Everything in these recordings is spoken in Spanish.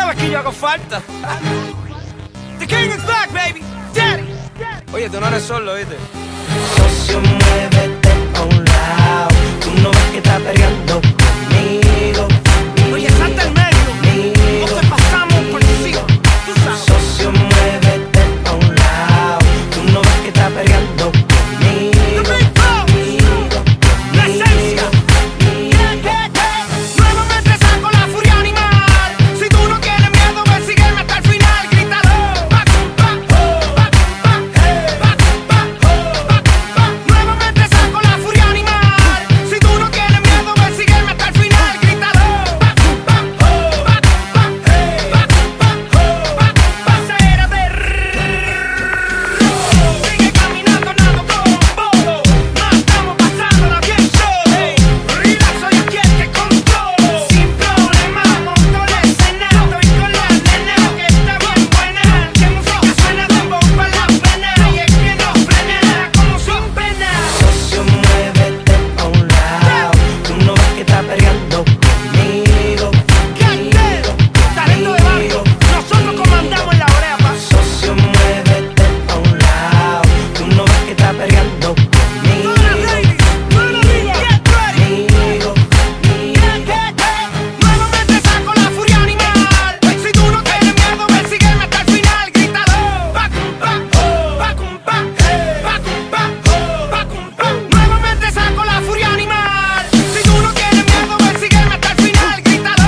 sabes que yo hago falta. The king is back, baby. Daddy. Oye, tú no eres solo, ¿viste? Socio, muévete a un lado. Tú no ves que estás peleando conmigo. Oye, salta al medio. No te pasamos por encima. Tú sabes. Socio, muévete a un lado. Tú no ves que estás peleando conmigo. The big boss. La esencia. Nuevamente saco la furia animal. Si tú no tienes miedo, ven, sígueme hasta el final. Grítalo. Nuevamente saco la furia animal. Si tú no tienes miedo, ven, sígueme hasta el final. Grítalo. Pasera de sigue caminando, nado con bobo. No estamos pasándola bien solo. Relax, soy aquí el que controlo. Sin problema, monto el escenario. Estoy con la nena que está bien buena. Que música suena de bomba la pena. Y es que no frena como sin pena. Socio, muévete a un lado. Tú no ves que estás peleando conmigo. Candel, talento de barrio. Nosotros comandamos la oreja, pa. Socio, muévete a un lado. Tú no ves que estás peleando conmigo. Todas las ladies, toda la vida. Get ready. Conmigo. Nuevamente saco la furia animal. Si tú no tienes miedo, ven, sígueme hasta el final. Grítalo. Nuevamente saco la furia animal. Si tú no tienes miedo, ven, sígueme hasta el final. Grítalo.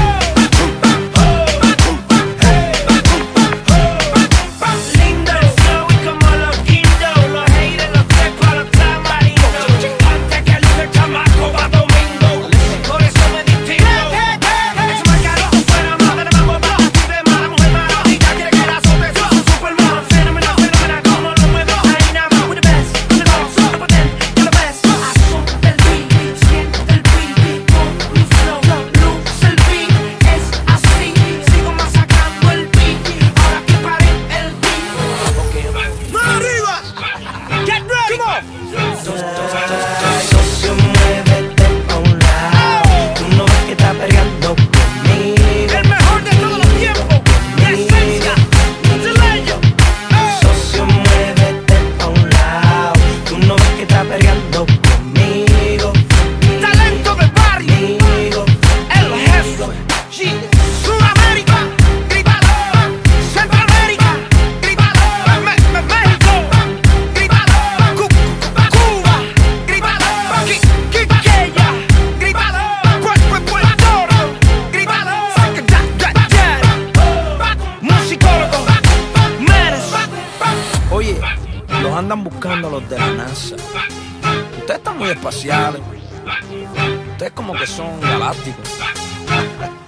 Lindo, flow y como los guindos. Los haters los tres para los tamarindos. Antes que luce el chamaco va domingo. Por eso me distingo. Es más caro que fuera madre, mamá, papá, tú de mala mujer mala. Y ya quiere que la azote, yo soy Superman. Fenómeno, como lo muevo. Ahí nada más, with the best. Con el oso, super potente, you're the best. Azota el beat, siente el beat. Con mi flow, luce el beat. Es así, sigo masacrando el beat. Ahora que pare el beat. ¡Mano arriba! Get ready! Come on! Socio, muévete a un lado. Tú no ves que estás peleando conmigo. El mejor de todos los tiempos. La esencia. Chileño. Socio, muévete a un lado. Tú no ves que estás peleando conmigo. Talento del barrio. Conmigo. El jefe. Sudamérica. Grítalo. Centroamérica. Grítalo. México. Grítalo. Cuba. Grítalo. Quiqueya. Grítalo. Puerto Grítalo. Musicólogo. Meres. Oye, los andan buscando los de la NASA. Ustedes están muy espaciales. Ustedes como que son galácticos.